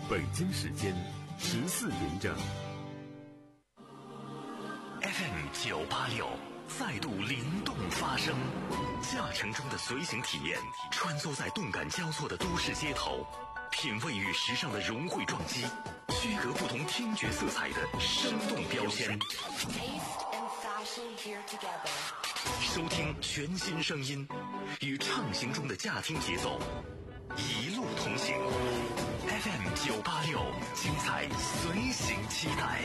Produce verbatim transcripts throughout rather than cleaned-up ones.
北京时间十四点整。 F M 九八六再度灵动发声，驾乘中的随行体验，穿梭在动感交错的都市街头，品味与时尚的融汇撞击，区隔不同听觉色彩的生动标签。收听全新声音，与畅行中的驾听节奏，一路同行。F M 九八六，精彩随行期待。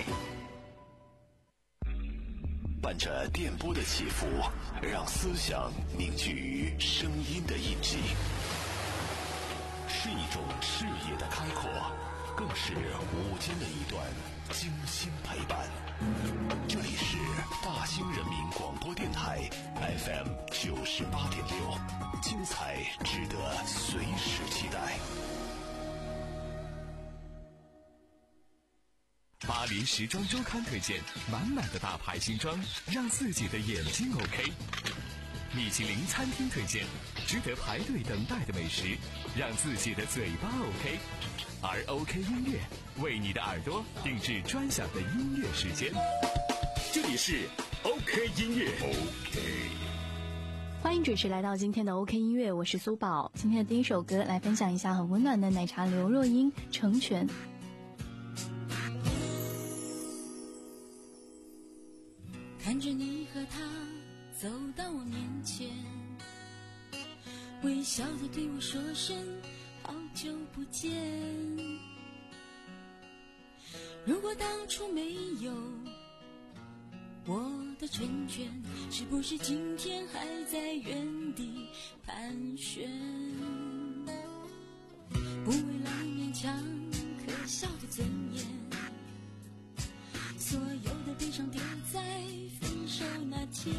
伴着电波的起伏，让思想凝聚于声音的印记，是一种视野的开阔，更是午间的一段精心陪伴。这里是大兴人民广播电台 F M 九十八点六，精彩值得随时期待。 巴黎时装周刊推荐满满的大牌新装，让自己的眼睛 OK。米其林餐厅推荐值得排队等待的美食，让自己的嘴巴 OK。而 OK 音乐为你的耳朵定制专享的音乐时间，这里是 OK 音乐。 OK， 欢迎准时来到今天的 OK 音乐，我是苏宝。今天的第一首歌来分享一下很温暖的奶茶刘若英《成全》。 看着你和他走到我面前，微笑地对我说声好久不见。如果当初没有我的成全，是不是今天还在原地盘旋？不为了勉强可笑的尊严，所有的悲伤丢在分手那天，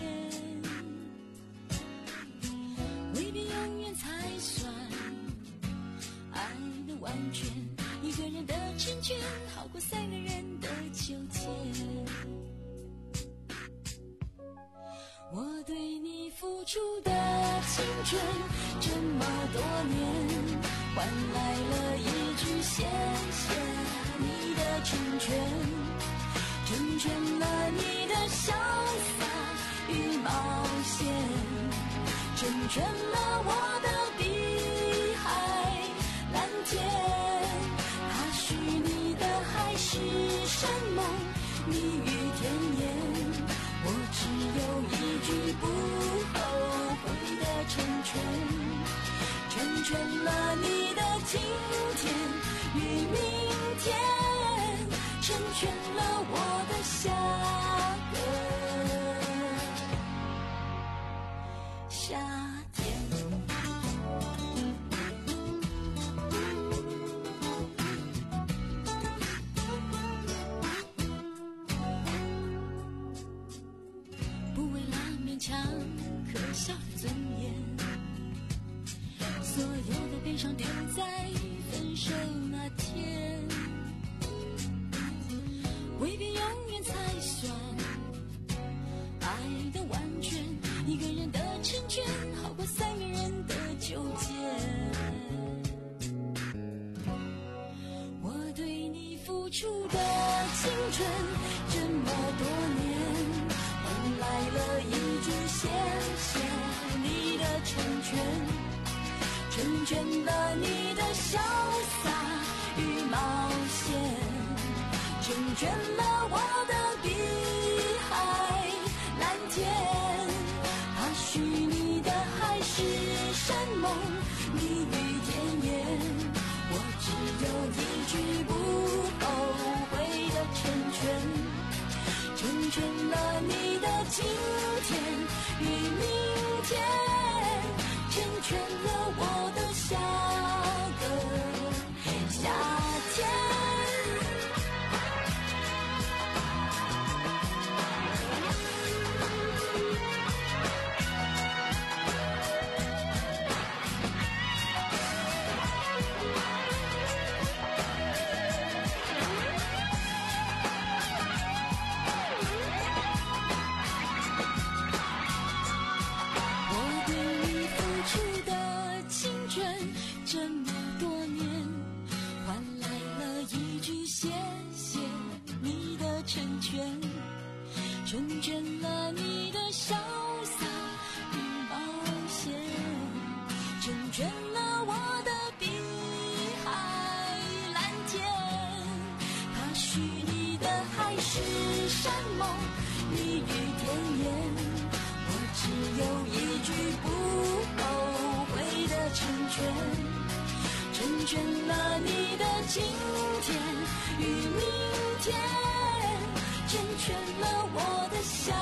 未必永远才算爱的完全，一个人的成全好过三个人的纠结。我对你付出的青春这么多年，换来了一句谢谢你的成全，成全了你的潇洒与冒险，成全了我的碧海蓝天。他许你的海誓山盟蜜语甜言，我只有一句不后悔的成全，成全了你的今天与明天，成全了我的下个夏天。不为了勉强可笑的尊严，所有的悲伤丢在分手那天，未必永远才算爱的完全，一个人的成全好过三个人的纠结。我对你付出的青春这么多年，换来了一句谢谢你的成全，成全了你的潇洒与冒险，成全了我的碧海蓝天。他许你的海誓山盟蜜语甜言，我只有一句不后悔的成全，成全了你的今天与明天，成全了我的下个夏天。 全，成全了你的今天与明天，成全了我的下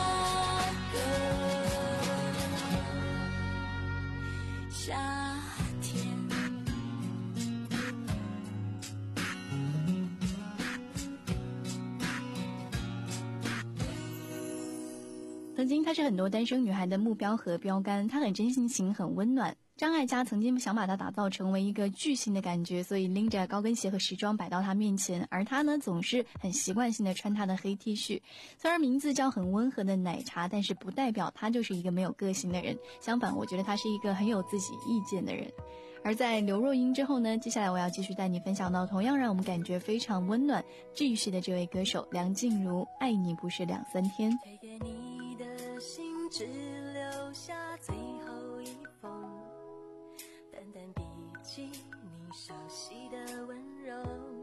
个夏天。 曾经她是很多单身女孩的目标和标杆，她很真性情，很温暖。张艾嘉曾经想把她打造成为一个巨星的感觉，所以拎着高跟鞋和时装摆到她面前，而她呢总是很习惯性的穿她的黑 T 恤。虽然名字叫很温和的奶茶，但是不代表她就是一个没有个性的人，相反我觉得她是一个很有自己意见的人。而在刘若英之后呢，接下来我要继续带你分享到同样让我们感觉非常温暖治愈系的这位歌手梁静茹，爱你不是两三天。 推给你的信只留下最后一封，淡淡笔记你熟悉的温柔，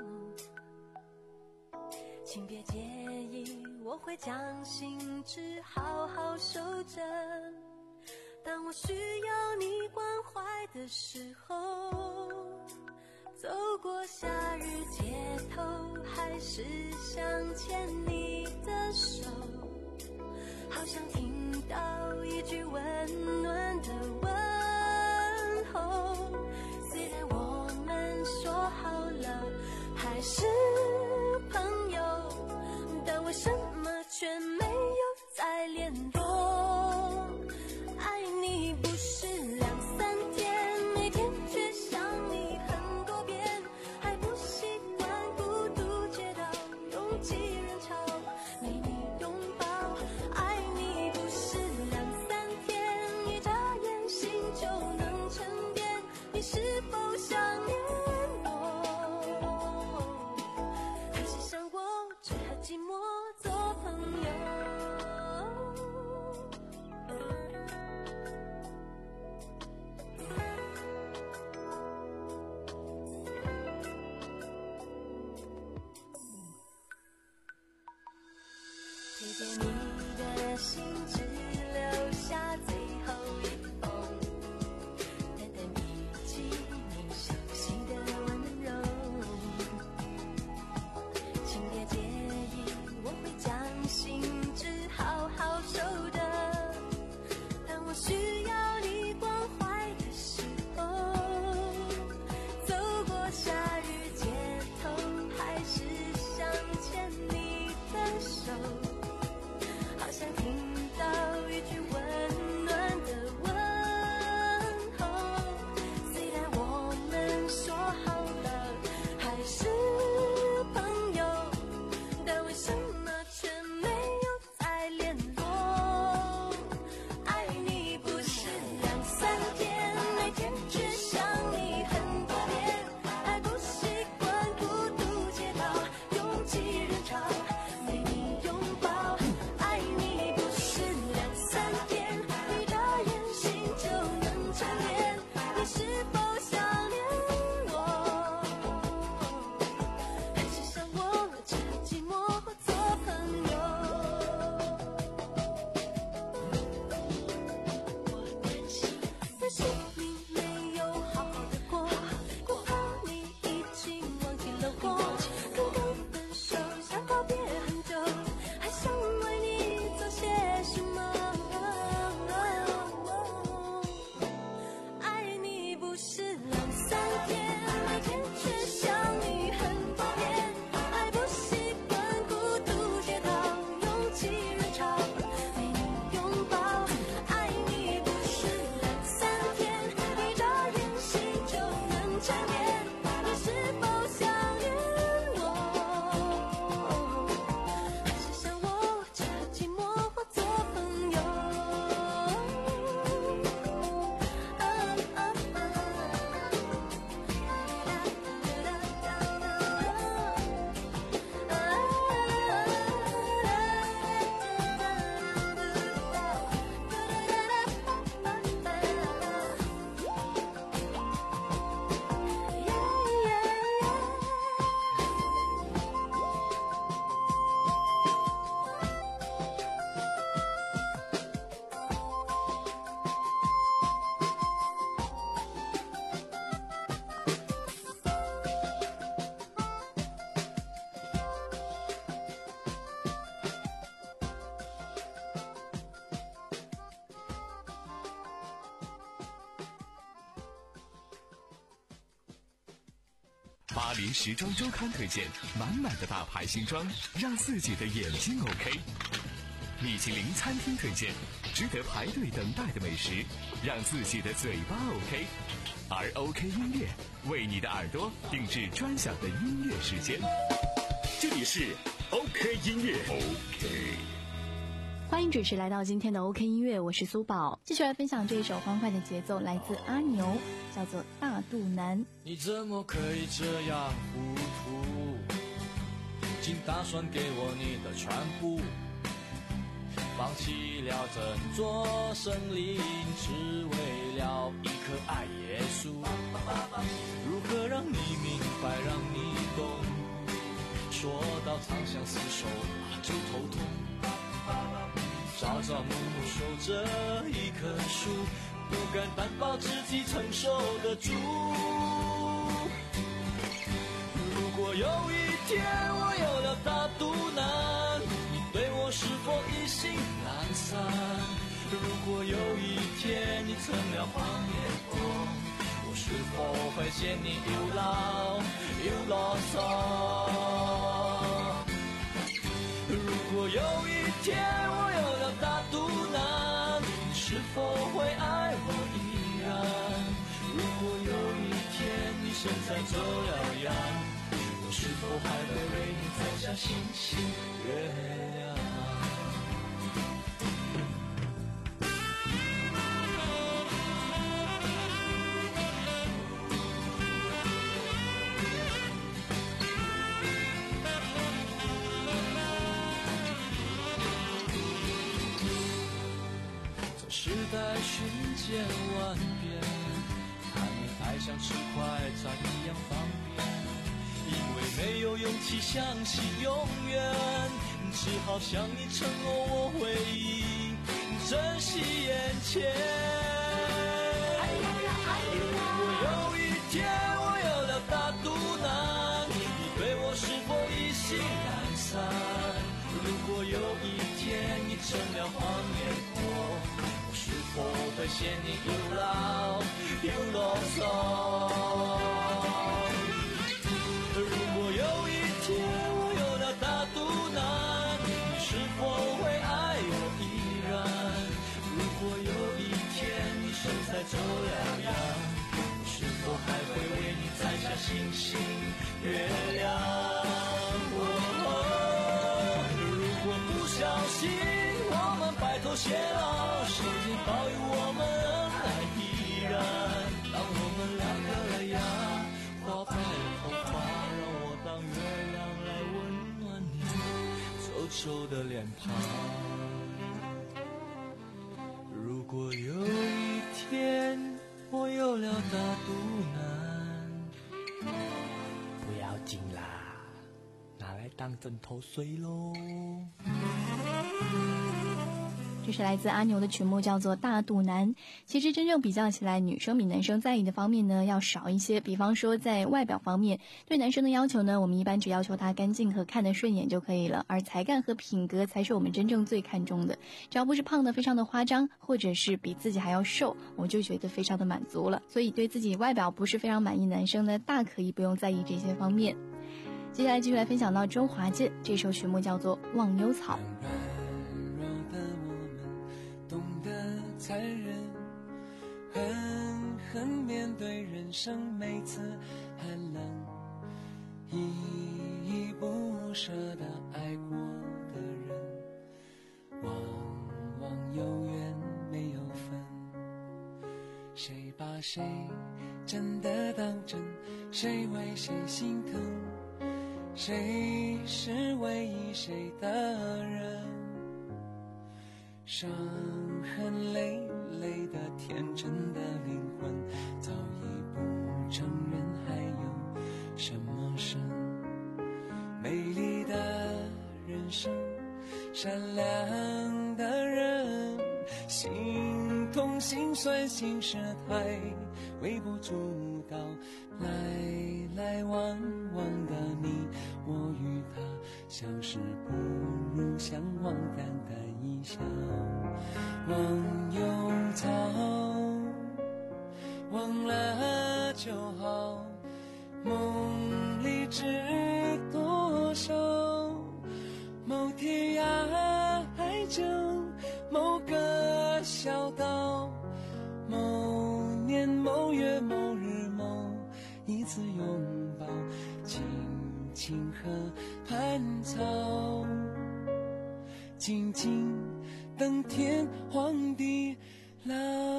请别介意，我会将信纸好好收着，当我需要你关怀的时候，走过夏日街头，还是想牵你的手，好想听到一句温暖的问候。虽然我们说好了还是朋友，但为什么却没有再联络？爱你不是两三天，每天却想你很多遍，还不习惯孤独街道拥挤人潮，没你拥抱。爱你不是两三天，一眨眼心就能沉淀，你是否想念我？还是想我只和寂寞做朋友？推荐你的信只留下最后一封，淡淡笔记你熟悉的温柔，请别介意，我会将信纸好好收着，当我需要你关怀的时候，走过夏日街头，还是想牵你的手，好想听到巴黎时装周刊推荐满满的大牌新装，让自己的眼睛 OK。米其林餐厅推荐值得排队等待的美食，让自己的嘴巴 OK。而 OK 音乐为你的耳朵定制专享的音乐时间。 这里是 OK 音乐 OK。 欢迎准时来到今天的 OK 音乐，我是苏宝，继续来分享这一首欢快的节奏，来自阿牛，叫做《大肚腩》。 你怎么可以这样糊涂？竟打算给我你的全部，放弃了整座森林，只为了一颗爱耶稣。如何让你明白，让你懂？说到长相厮守就头痛。朝朝暮暮守着一棵树，不敢担保自己承受得住。如果有一天我有了大肚腩，你对我是否意兴阑珊？如果有一天你成了黄脸婆，我是否会嫌你又老又啰嗦？如果有一天我有了大肚腩，你是否会爱我依然？如果有一天你身材走了样，我是否还会为你摘下星星月亮？时代瞬间万变，看你太像吃快餐一样方便，因为没有勇气相信永远，只好向你承诺我会珍惜眼前。如果有一天我有了大肚腩，你对我是否意兴阑珊？如果有一天你成了黄脸婆，是否会嫌你又老又啰嗦？如果有一天我有了大肚腩，你是否会爱我依然？如果有一天你身材走了样，我是否还会为你摘下星星月亮？哦，如果不小心我们白头偕老，上天保佑我们恩爱依然。当我们两个了呀，花白了头发，让我当月亮来温暖你皱皱的脸庞。如果有一天我有了大肚腩，不要紧啦，拿来当枕头睡咯。 这是来自阿牛的曲目，叫做《大肚腩》。其实真正比较起来，女生比男生在意的方面呢要少一些。比方说在外表方面，对男生的要求呢，我们一般只要求他干净和看得顺眼就可以了，而才干和品格才是我们真正最看重的。只要不是胖得非常的夸张，或者是比自己还要瘦，我就觉得非常的满足了。所以对自己外表不是非常满意男生呢，大可以不用在意这些方面。接下来继续来分享到周华健，这首曲目叫做《忘忧草》。 残忍狠狠面对人生每次寒冷，依依不舍地爱过的人，往往有缘没有分。谁把谁真的当真，谁为谁心疼，谁是唯一谁的人，伤痕累累的天真的灵魂，早已不承认还有什么生。美丽的人生，善良的人，心痛心酸心事太微不足道，来来往往的你我与他，相识不如相忘，淡淡一笑。忘忧草，忘了就好，梦青青河畔草，静静等天荒地老。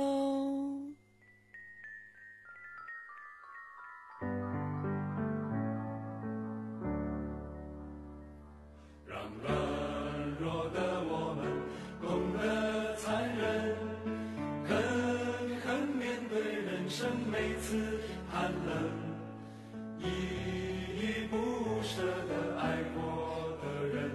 让软弱的我们懂得残忍，狠狠面对人生每次寒冷，依依不舍的爱过的人，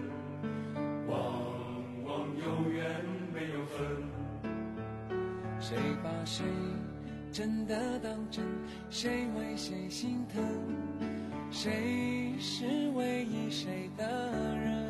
往往永远没有分。 谁把谁真的当真？谁为谁心疼？谁是唯一谁的人？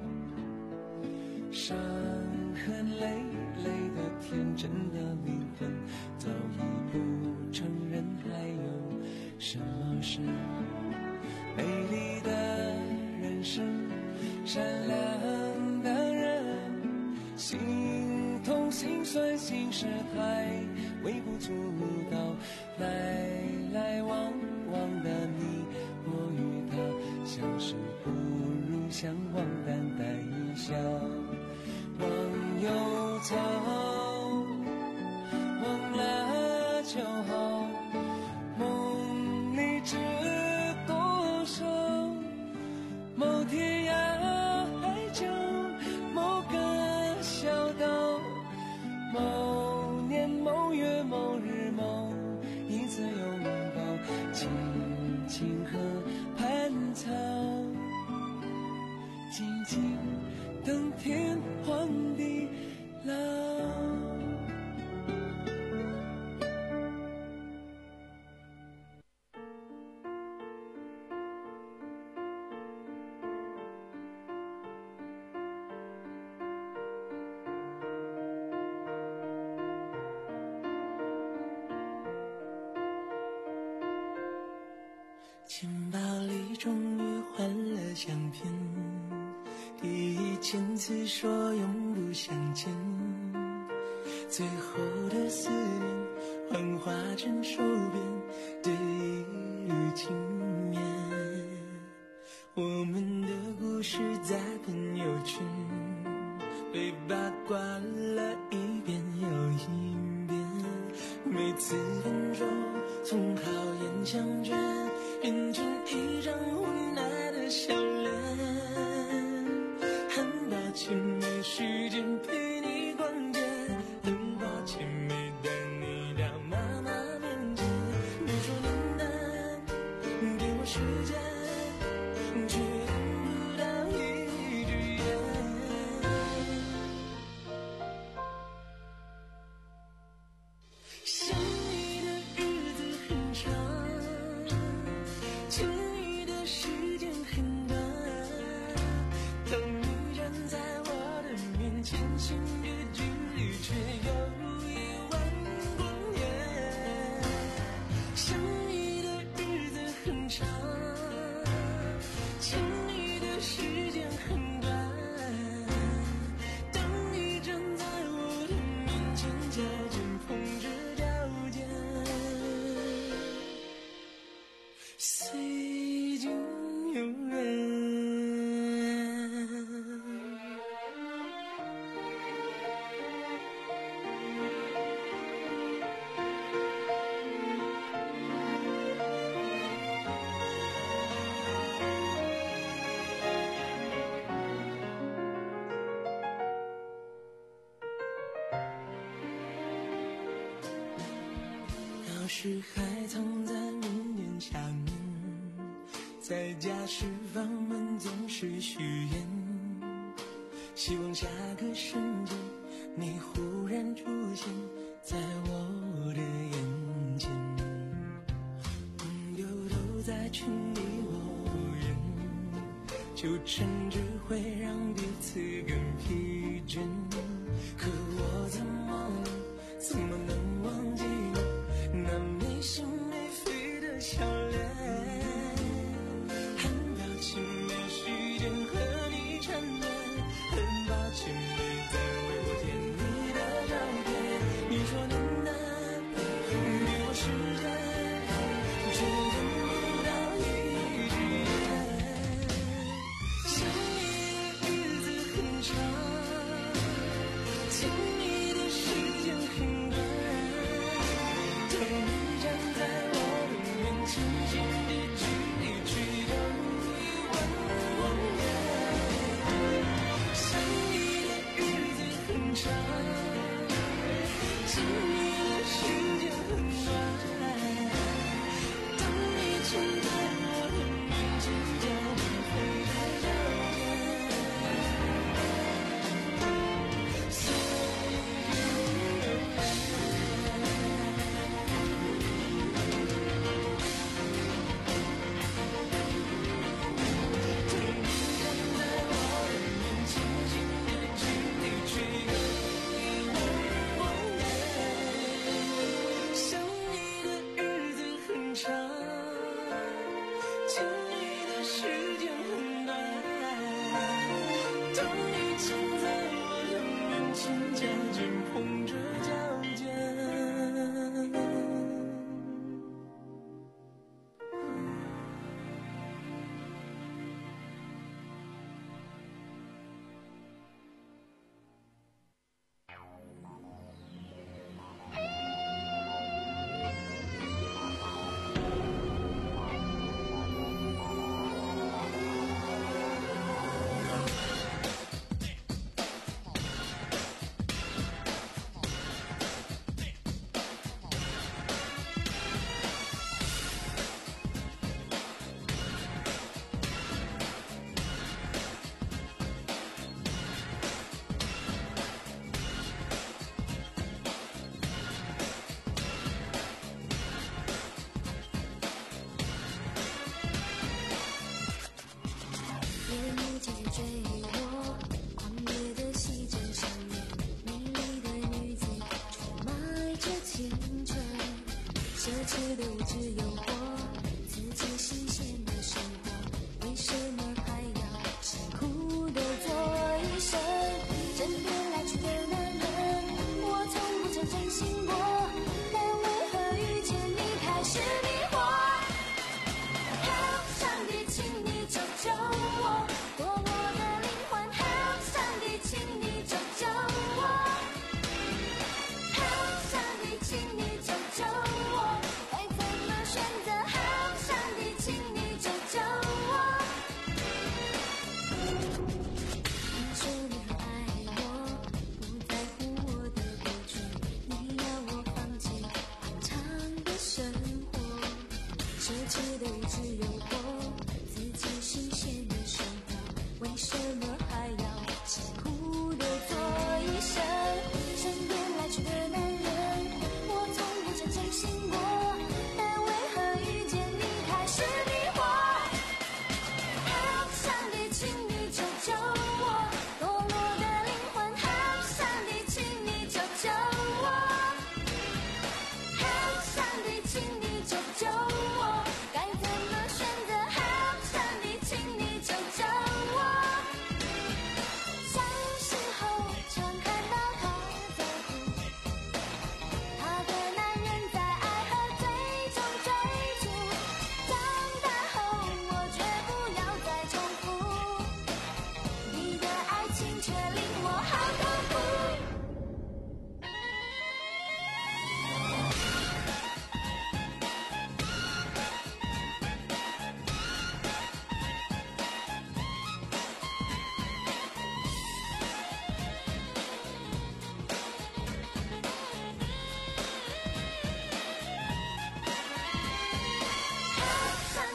伤痕累累的天真的灵魂，早已不承认还有什么事。美丽的人生，善良的人，心痛心酸心事太微不足道，来来往往的你我与他，相识不如相忘，淡淡一笑，忘忧草，忘了就好，梦里知多少，某天涯海角，某个小岛，某年某月某日某一次拥抱，青青河畔草，静静等天荒地老。 钱包里终于换了相片，第一千次说永不相见，最后的思念幻化成手边的一缕轻绵。我们的故事在朋友圈被八卦了一遍又一遍，每次分手从好言相劝变成一张无奈的笑脸，很抱歉没时间陪你逛街，很抱歉没带你到妈妈面前。你说能等，给我时间，却等不到一句言。想你的日子很长，亲你的时间很短，当你站在我的面前，心的距离却有一万公里。想你的日子很长，亲你的时间很短，当你站在我的面前，脚尖碰着脚尖，岁经永远。钥匙还藏在门帘下面，在家时房门总是虚掩，希望下个瞬间你忽然出现在我的眼前。朋友都在劝你我远，就趁着会让彼此更疲倦，可我怎么能怎么能忘记那没心没肺的笑脸？很抱歉没时间和你缠绵，很抱歉没再为我填你的照片。你说能等，给我时间，却等不到一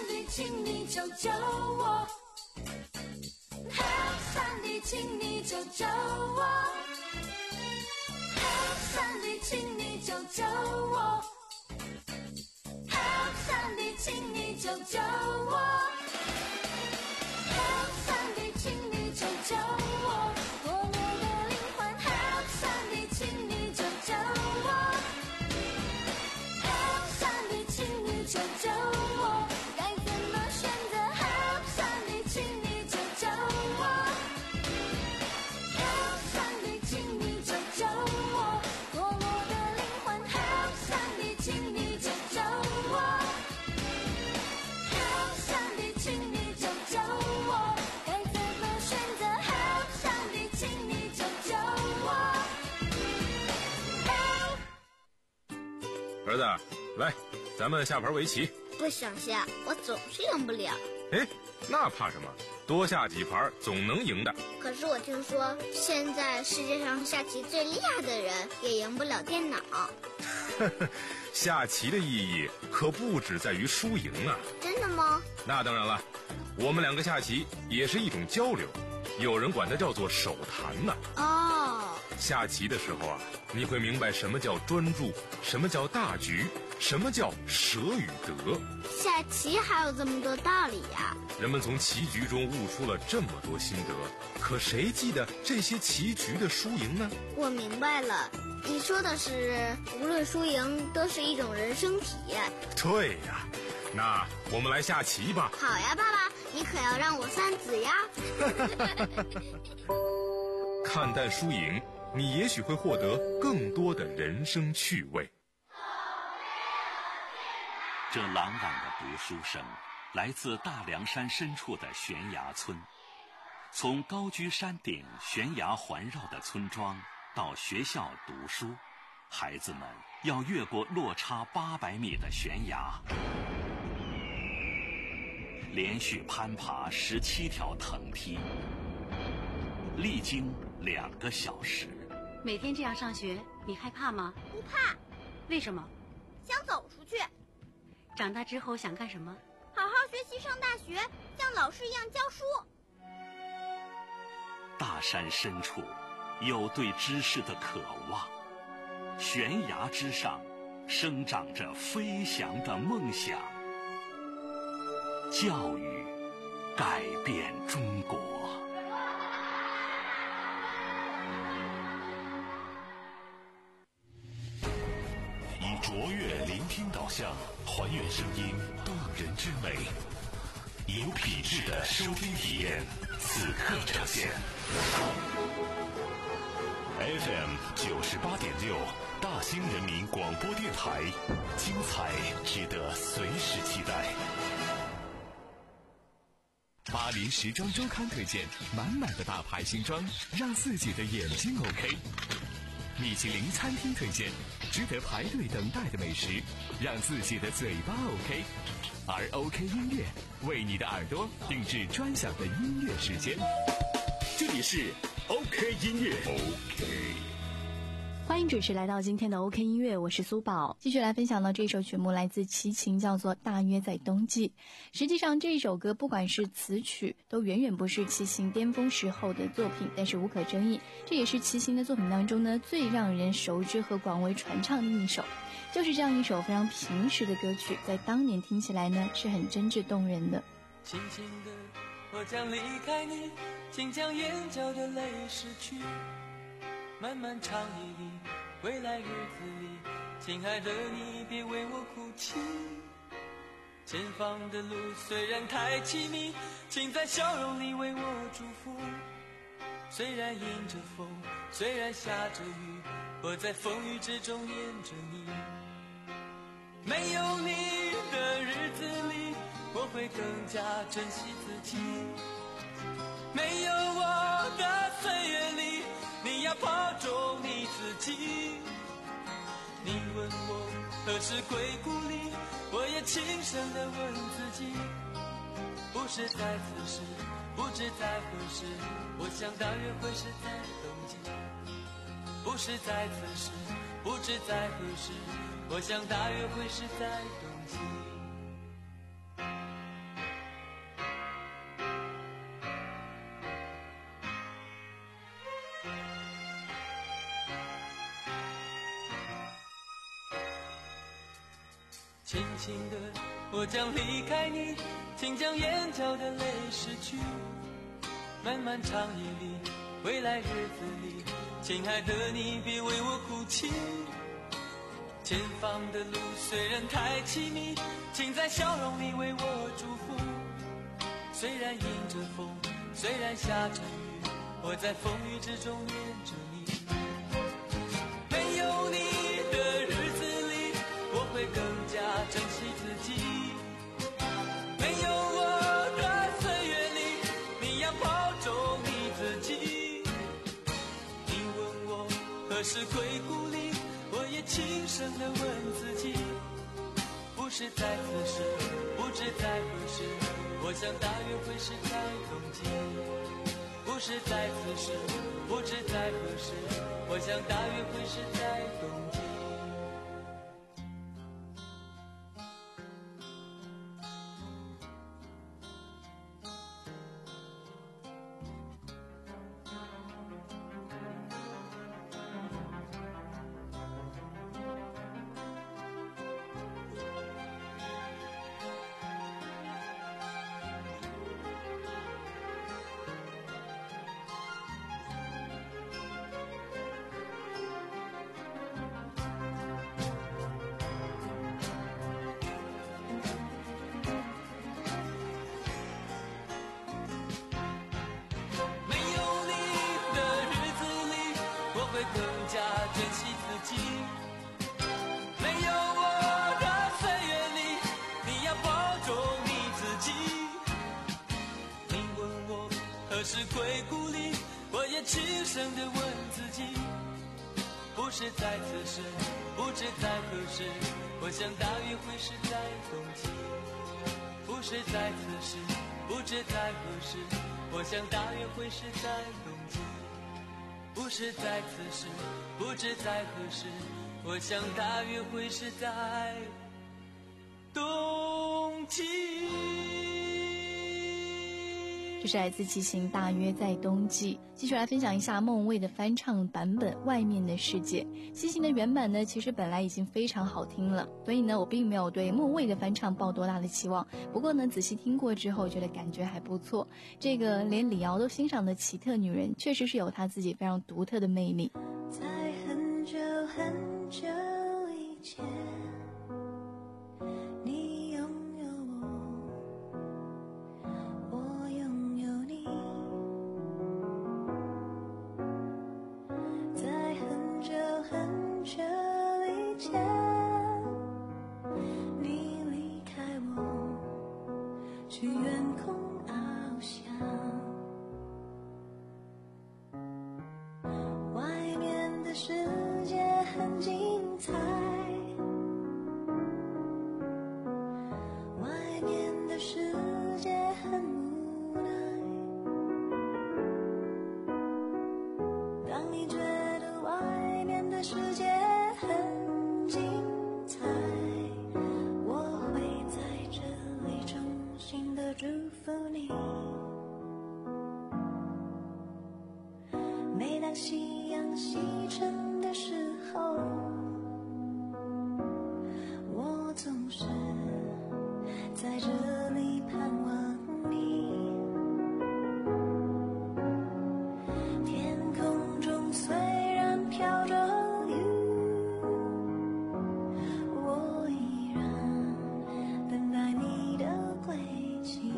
帝，请你救救我 Help 上帝，请你救救我 Help 上帝，请你救救我 Help 上帝，请你救救我 Help 上帝，请你救救我堕落的灵魂 Help 上帝，请你救救我 Help 上帝，请你救救我该怎么选择 Help 上帝，请你救救我 Help 上帝，请你救救我堕落的灵魂 Help 上帝，请你救救我 Help 上帝，请你救救我该怎么选择 Help 上帝，请你救救我 Help 儿子，来，咱们下盘围棋。 不想下，我总是赢不了。 哎，那怕什么？多下几盘总能赢的。 可是我听说，现在世界上下棋最厉害的人也赢不了电脑。 下棋的意义可不只在于输赢啊！ 真的吗？ 那当然了，我们两个下棋也是一种交流，有人管它叫做手谈呢。 哦， 下棋的时候啊，你会明白什么叫专注，什么叫大局，什么叫舍与得。 下棋还有这么多道理呀！ 人们从棋局中悟出了这么多心得，可谁记得这些棋局的输赢呢？ 我明白了，你说的是无论输赢都是一种人生体验。 对呀，那我们来下棋吧。 好呀，爸爸，你可要让我三子呀。 看淡输赢，你也许会获得更多的人生趣味。 这朗朗的读书声来自大凉山深处的悬崖村。从高居山顶悬崖环绕的村庄到学校读书，孩子们要越过落差八百米的悬崖，连续攀爬十七条藤梯，历经两个小时。 每天这样上学，你害怕吗？ 不怕。 为什么？ 想走出去。 长大之后想干什么？ 好好学习，上大学，像老师一样教书。 大山深处有对知识的渴望，悬崖之上生长着飞翔的梦想。教育改变中国。以卓越聆听导向，还原声音动人之美，有品质的收听体验，此刻呈现。F M 九十八点六，大兴人民广播电台，精彩值得随时期待。 巴黎时装周刊推荐满满的大牌新装，让自己的眼睛 OK。米其林餐厅推荐值得排队等待的美食，让自己的嘴巴 OK。而 OK 音乐为你的耳朵定制专享的音乐时间。 这里是 OK 音乐 OK。 欢迎准时来到今天的 OK 音乐，我是苏宝，继续来分享到这首曲目来自齐秦，叫做《大约在冬季》。实际上这首歌不管是词曲都远远不是齐秦巅峰时候的作品，但是无可争议，这也是齐秦的作品当中呢最让人熟知和广为传唱的一首。就是这样一首非常平实的歌曲，在当年听起来呢是很真挚动人的。 轻轻的我将离开你，请将眼角的泪拭去，漫漫长夜里，未来日子里，亲爱的你别为我哭泣。前方的路虽然太凄迷，请在笑容里为我祝福。虽然迎着风，虽然下着雨，我在风雨之中念着你。没有你的日子里，我会更加珍惜自己。没有我的岁月里，你要保重你自己。你问我何时归故里，我也轻声地问自己。不是在此时，不知在何时，我想大约会是在冬季。不是在此时，不知在何时，我想大约会是在冬季。 轻轻的我将离开你，请将眼角的泪拭去。漫漫长夜里，未来日子里，亲爱的你别为我哭泣。前方的路虽然太凄迷，请在笑容里为我祝福。虽然迎着风，虽然下着雨，我在风雨之中念着你。没有你的日子里，我会更加珍惜自己。没有我的岁月里，你要保重你自己。你问我何时归故里，我也轻声地问自己，不是在此时，不知在何时，我想大约会是在冬季。不是在此时，不知在何时，我想大约会是在冬季。更加珍惜自己。没有我的岁月里，你要保重你自己。你问我何时归故里，我也轻声地问自己，不是在此时，不知在何时，我想大约会是在冬季。不是在此时，不知在何时，我想大约会是在冬季。不是在此时，不知在何时，我想大约会是在冬季。 这是来自齐秦，大约在冬季。继续来分享一下孟蔚的翻唱版本《外面的世界》。齐秦的原版呢，其实本来已经非常好听了，所以呢，我并没有对孟蔚的翻唱抱多大的期望。不过呢，仔细听过之后，觉得感觉还不错。这个连李敖都欣赏的奇特女人，确实是有她自己非常独特的魅力。 在很久很久以前，你拥有我，我拥有你。在很久很久以前，你离开我，去远空翱翔。外面的世界很精彩，外面的世界很无奈。当你觉得外面的世界很精彩，我会在这里衷心的祝福你。每当夕阳西沉的时候，我总是在这里盼望你。天空中虽然飘着雨，我依然等待你的归期。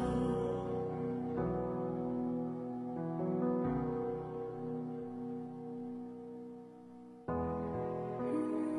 嗯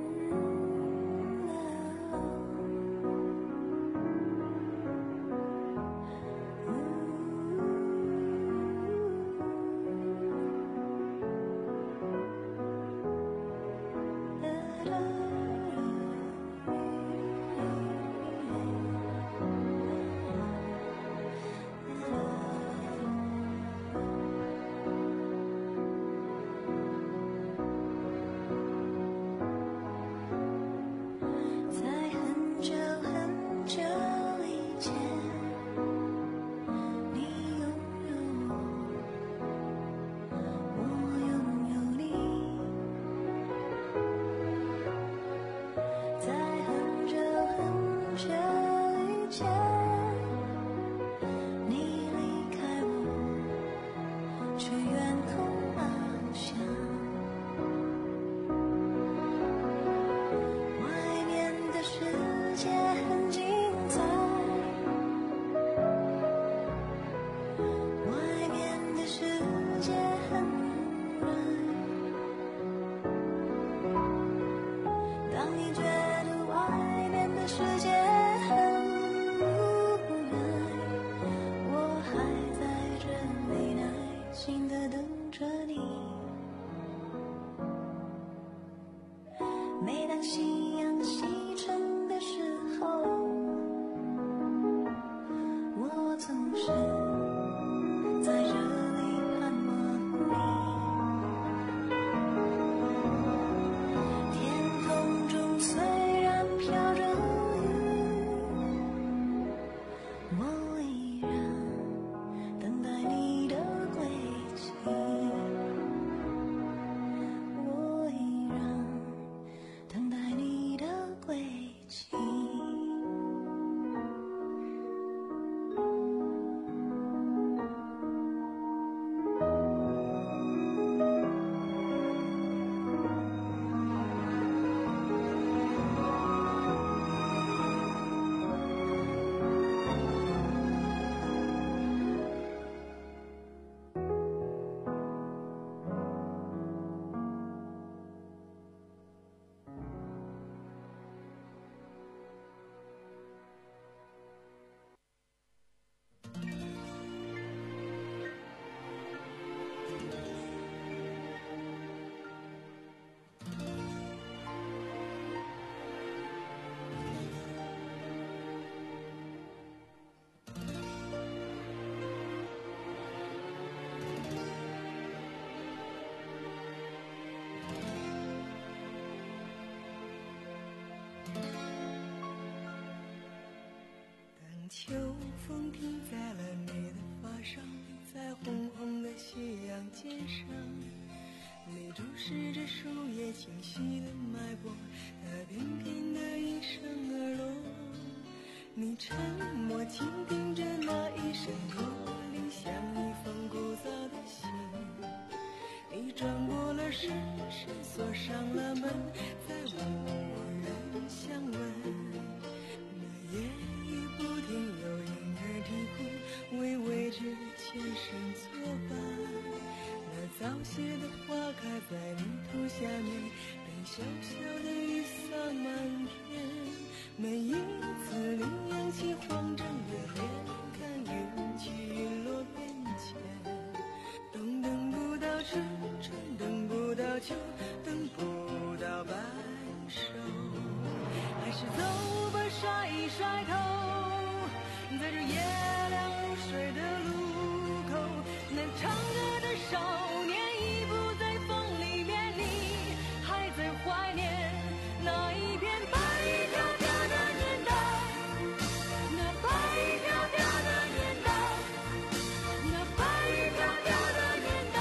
秋风停在了你的发上，在红红的斜阳肩上，你注视着树叶清晰的脉搏，它翩翩地应声而落。你沉默倾听着那一声驼铃，像一封古早的信。你转过了身，身锁上了门，再无人相问。那夜雨不停，有婴儿啼哭，为未知的前生作伴。那早谢的花开在泥土下面，被小小的雨洒满天。每一次羚羊起慌张的脸，看云起云落变迁。冬等不到春，春等不到秋，等不到半熟，还是走吧，甩一甩头，在这夜凉如水的路口，那唱歌的少年已不在风里面，你还在怀念那一片白衣飘飘的年代，那白衣飘飘的年代，那白衣飘飘的年代，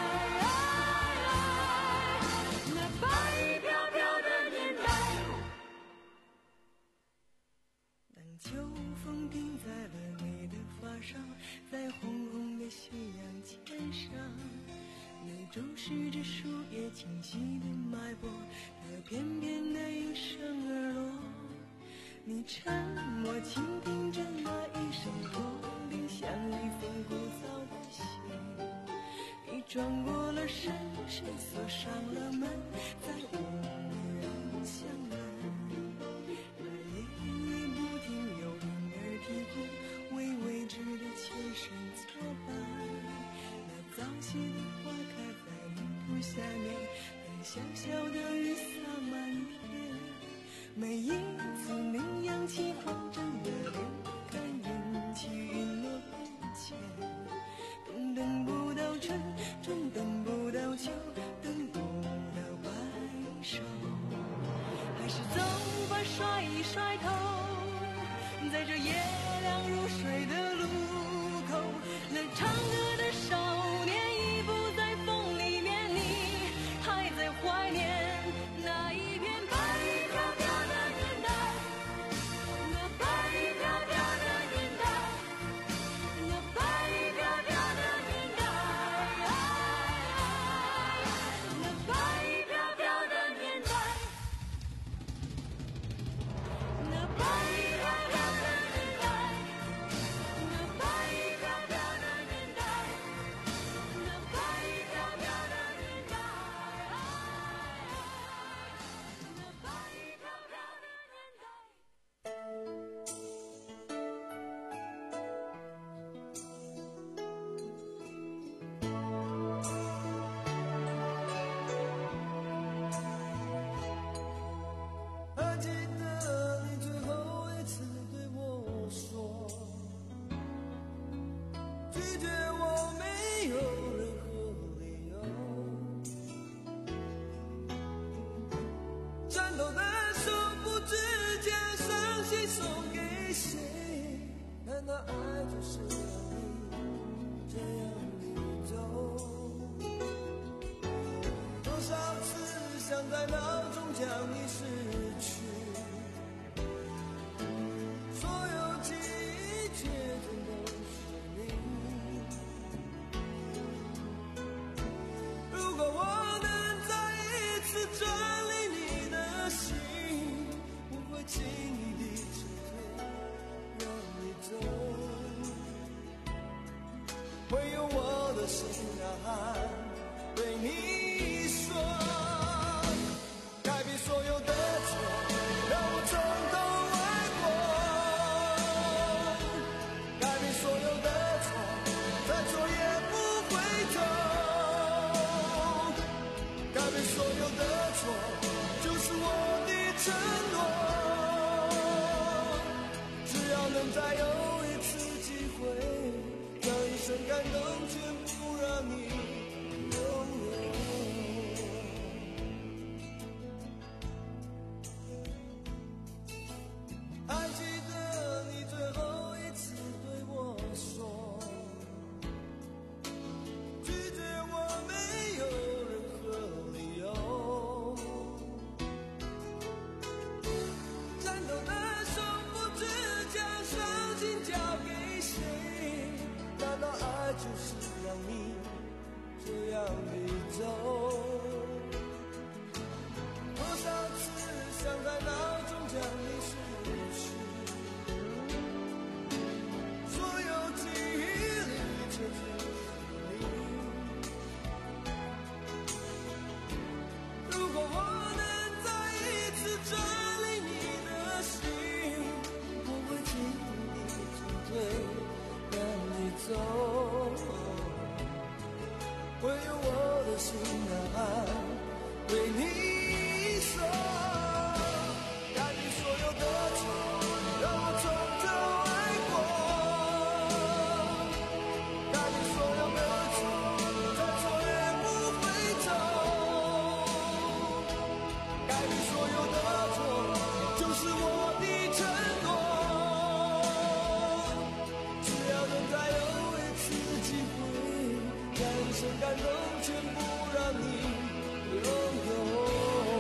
那白衣飘飘的年代。当秋风停在了你的发上，在红红的斜阳肩上，你注视着树叶清晰的脉搏，它翩翩地应声而落。你沉默倾听着那一声驼铃，像一封古早的信。你转过了身，身锁上了门，再无人相问。那夜雨不停，有婴儿啼哭，为未知的前生作伴。那早谢的花开在泥土下面，被小小的雨洒满天。每一次羚羊起慌张的脸，看云起云落变迁。冬等不到春，春等不到秋，等不到半熟，还是走吧，甩一甩头，在这夜凉如水的路口，那唱歌的少年已不在风里面，你还在怀念那一片白衣飘飘的年代，那白衣飘飘的年代，那白衣飘飘的年代，那白衣飘飘的年代，那白衣飘飘的年代，那白衣飘飘的年代，那白衣飘飘的年代，那白衣飘飘的年代。 还记得你最后一次对我说，拒绝我没有任何理由，颤抖的手不知将伤心送给谁，难道爱就是让你这样离走？多少次想在脑中将你失去，所有记忆却全都是你。如果我能再一次转离你的心，不会轻易地撤退，让你走。会有我的心呐喊对你说，改变所有的错，让我从头爱过。改变所有的错，再错也不回头。改变所有的错，就是我的承诺。只要能再有一次机会，让一生感动全部让你拥有。还记得你最后一次就是让你这样离走。多少次想在脑中将你逝去，所有记忆里却只有你。如果我能再一次占领你的心，我会尽力进退让你走，会用我的心啊为你说，改变所有的错，让我从头爱过，改变所有的错，再错也不回头，改变所有的错，就是我的承诺。只要能再有一次机会，让一生感动全部让你拥有。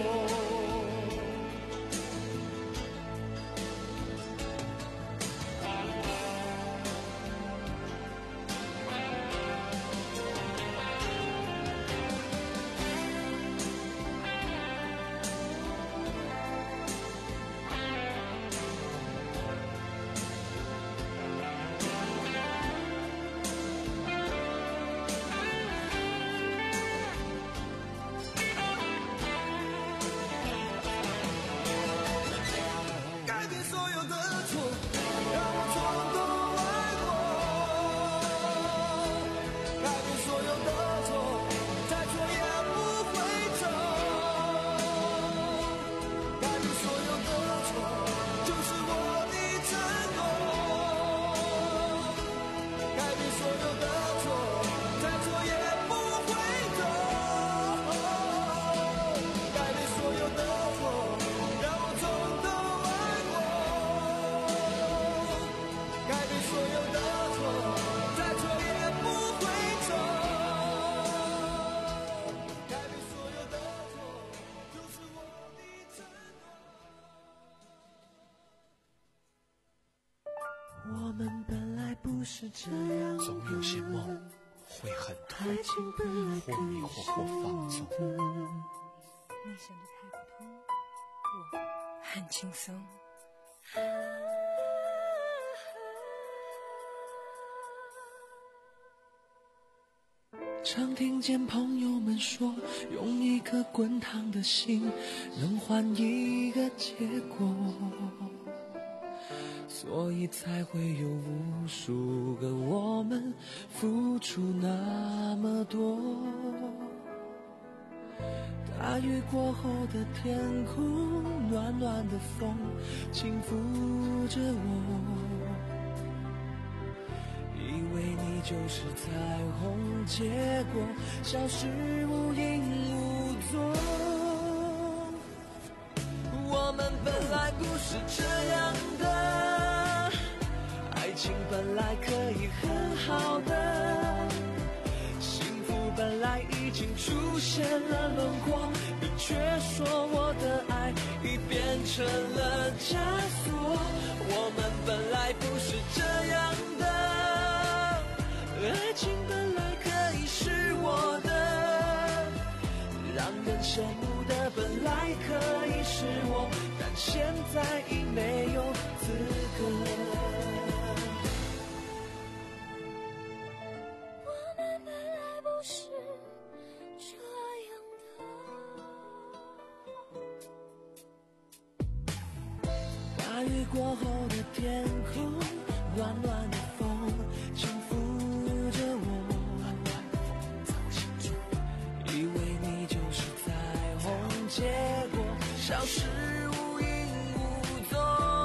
改变所有的错，让我从头爱过，改变所有的错，再错也不回头，改变所有的错，就是我的承诺，改变所有的错，再错也不回头，改变所有的错，让我从头爱过，改变所有的错，再错也不回头，改变所有的错，就是我的承诺。我们本来不是这样， 总有些梦会很痛，或迷惑或放纵。 你想的太普通，我很轻松。 常听见朋友们说，用一颗滚烫的心能换一个结果，所以才会有无数个我们付出那么多。大雨过后的天空，暖暖的风轻抚着我，以为你就是彩虹，结果消失无影无踪。我们本来不是这样的，爱情本来可以很好的，幸福本来已经出现了轮廓，你却说我的爱已变成了枷锁。我们本来不是这样的，爱情本来可以是我的，让人羡慕的本来可以是我，但现在已没有资格。我们本来不是这样的，大雨过后的天空，暖暖的风轻抚着我，以为你就是彩虹，结果消失无影无踪。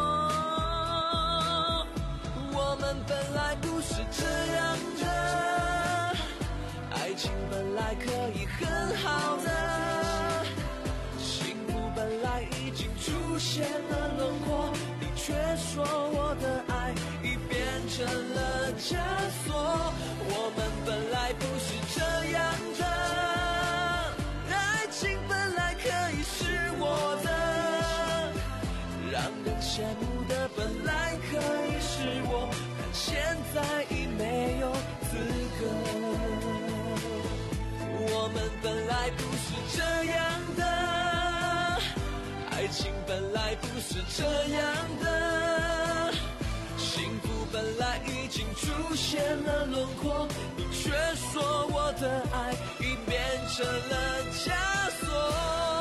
我们本来不是这样的，爱情本来可以很好的，幸福本来已经出现了轮廓，你却说我的爱已变成了枷锁。我们本来不是这样的，爱情本来可以是我的，让人羡慕的本来可以是我，但现在已没有资格。 这样的，爱情本来不是这样的，幸福本来已经出现了轮廓，你却说我的爱已变成了枷锁。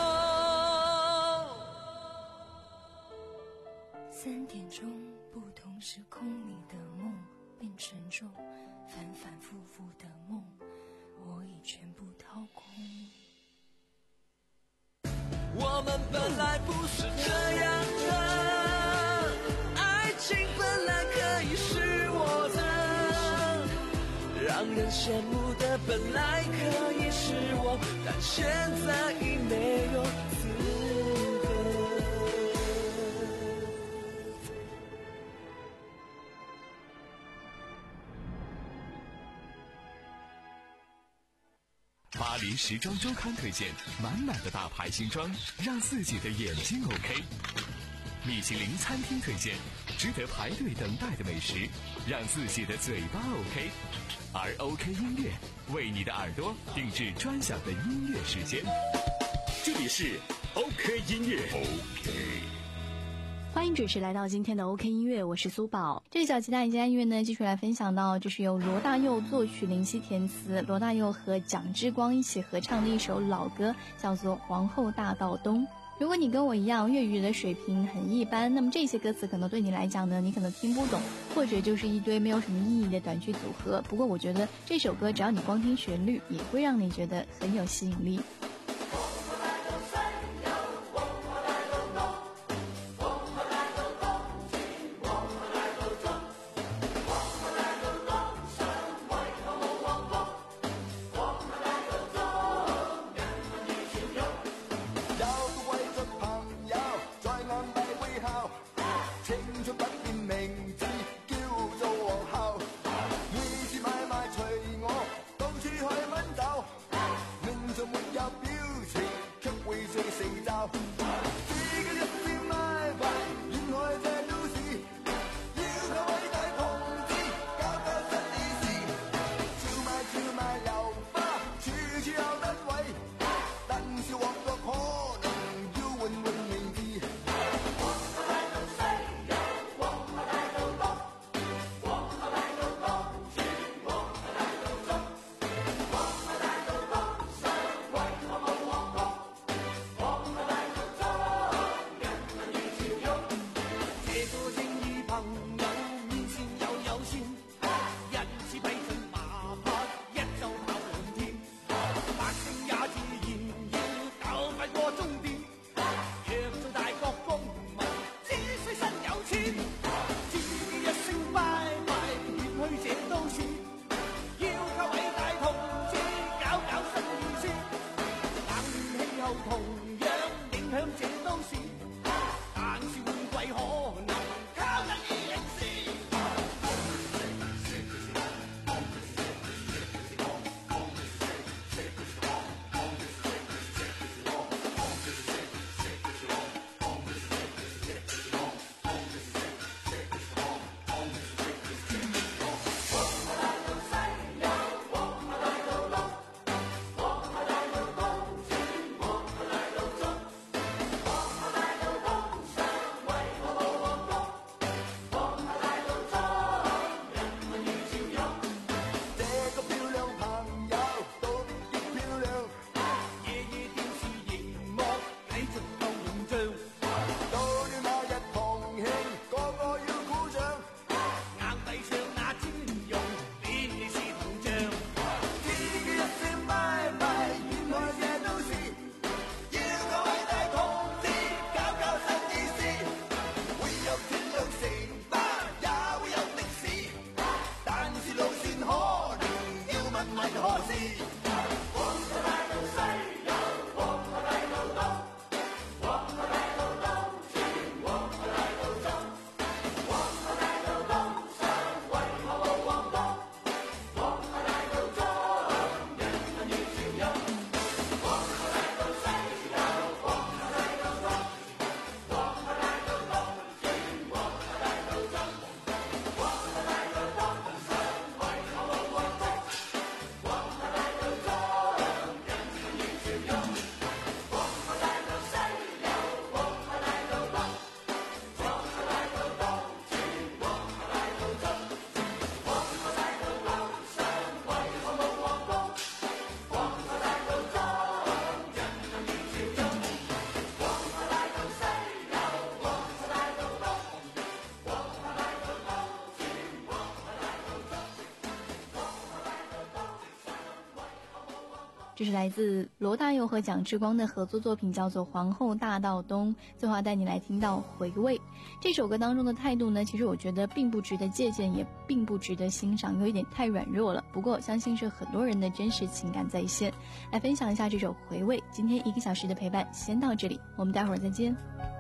三点钟，不同时空里的梦变沉重，反反复复的梦，我已全部掏空。 我们本来不是这样的，爱情本来可以是我的，让人羡慕的本来可以是我，但现在已没有资格。 巴黎时装周刊推荐满满的大牌新装，让自己的眼睛 OK。米其林餐厅推荐值得排队等待的美食，让自己的嘴巴 OK。而 OK 音乐为你的耳朵定制专享的音乐时间。 这里是 OK 音乐 OK。 欢迎准时来到今天的 OK 音乐，我是苏宝。这个小鸡蛋一家音乐呢，继续来分享到，这是由罗大佑作曲、林夕填词，罗大佑和蒋之光一起合唱的一首老歌，叫做《皇后大道东》。如果你跟我一样粤语的水平很一般，那么这些歌词可能对你来讲呢，你可能听不懂，或者就是一堆没有什么意义的短句组合。不过我觉得这首歌只要你光听旋律，也会让你觉得很有吸引力。 这是来自罗大佑和蒋志光的合作作品，叫做《皇后大道东》。最后要带你来听到《回味》这首歌当中的态度呢，其实我觉得并不值得借鉴，也并不值得欣赏，有一点太软弱了。不过相信是很多人的真实情感在线。来分享一下这首《回味》。今天一个小时的陪伴先到这里，我们待会儿再见。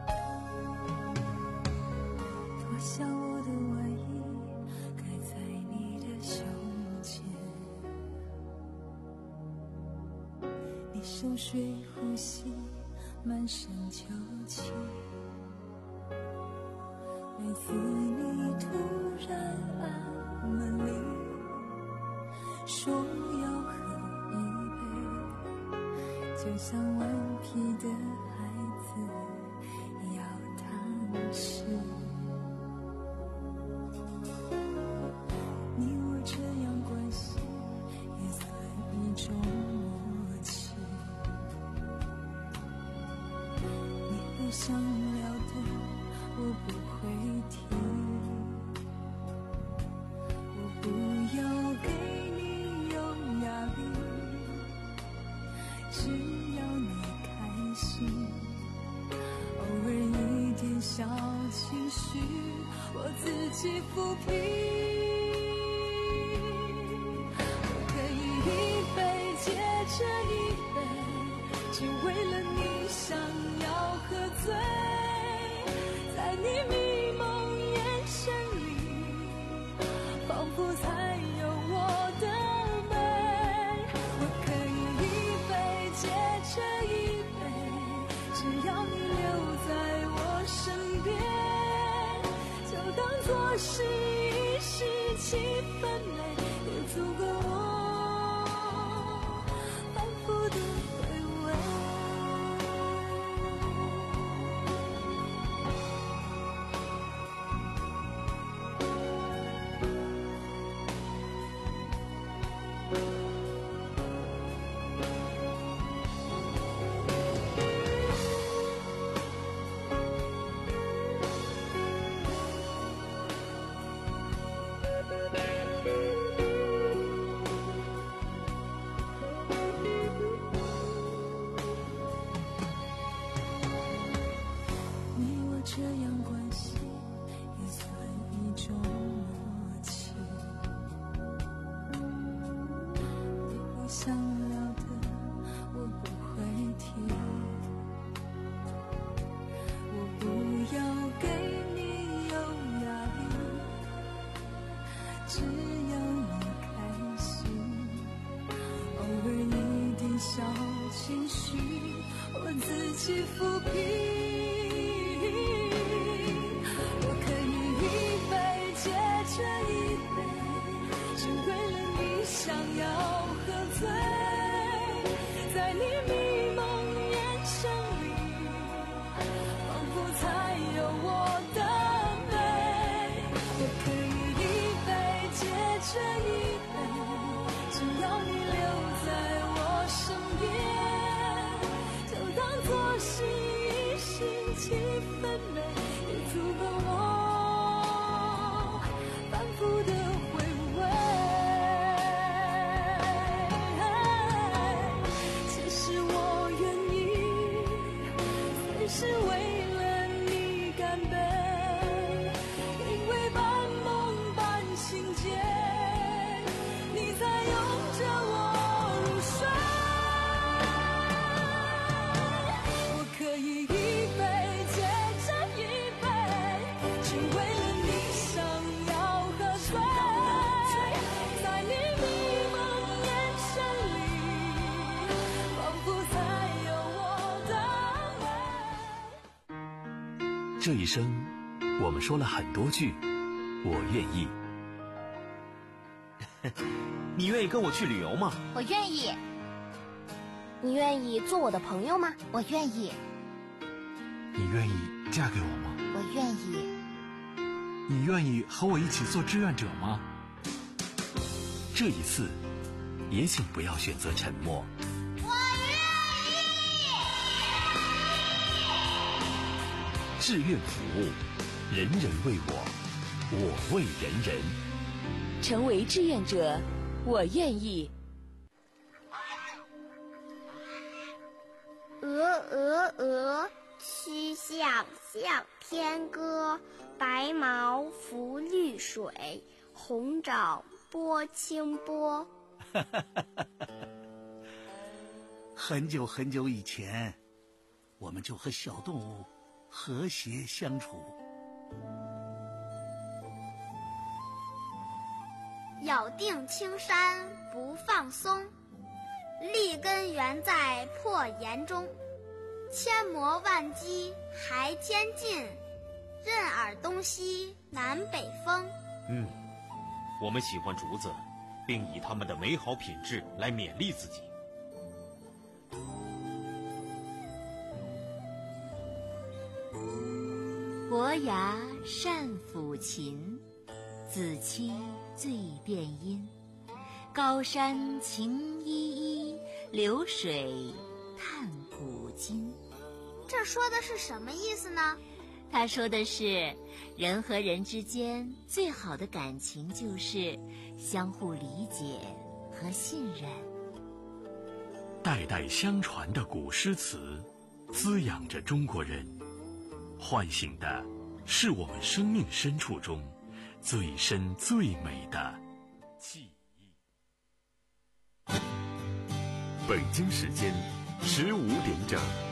脱下我的外衣，盖在你的胸前，你深睡呼吸，满身秋气。每次你突然按门铃，说要喝一杯，就像顽皮的孩子要糖吃。你我这样关系也算一种默契，你不想聊的我不会提，我不要给你有压力，只要你开心，偶尔一点小情绪我自己抚平。这一杯，只为了你想要喝醉，在你迷蒙眼神里，仿佛才有我的美。我可以一杯接着一杯，只要你留在我身边，就当作是一时气氛美，也足够我这样关系也算一种默契，你不想聊的我不会提，我不要给你有压力，只要你开心，偶尔一点小情绪我自己抚平。这一杯，只为了你想要喝醉，在你迷蒙眼神里，仿佛才有我的美。我可以一杯接着一杯，只要你留在我身边，就当作是一时气氛美，也足够我的回味。其实我愿意随时为了你干杯，因为半梦半醒间，你在拥着我入睡。我可以一杯接着一杯，只为了你想要在你迷蒙眼神里，仿佛才有我的美。 这一生我们说了很多句我愿意。 你愿意跟我去旅游吗？ 我愿意。你愿意做我的朋友吗？我愿意。 你愿意嫁给我吗？ 我愿意。 你愿意和我一起做志愿者吗？ 这一次也请不要选择沉默。 我愿意。 志愿服务，人人为我，我为人人。 成为志愿者，我愿意。 鹅鹅鹅，曲项向天歌。白毛浮绿水，红掌拨清波。 很久很久以前，我们就和小动物和谐相处。 咬定青山不放松，立根原在破岩中。千磨万击还添劲，任尔东西南北风。 嗯，我们喜欢竹子，并以它们的美好品质来勉励自己。 伯牙善抚琴，子期最辨音。高山晴依依，流水叹古今。 这说的是什么意思呢？ 他说的是，人和人之间最好的感情就是相互理解和信任。 代代相传的古诗词，滋养着中国人，唤醒的是我们生命深处中最深最美的记忆。 北京时间十五点整。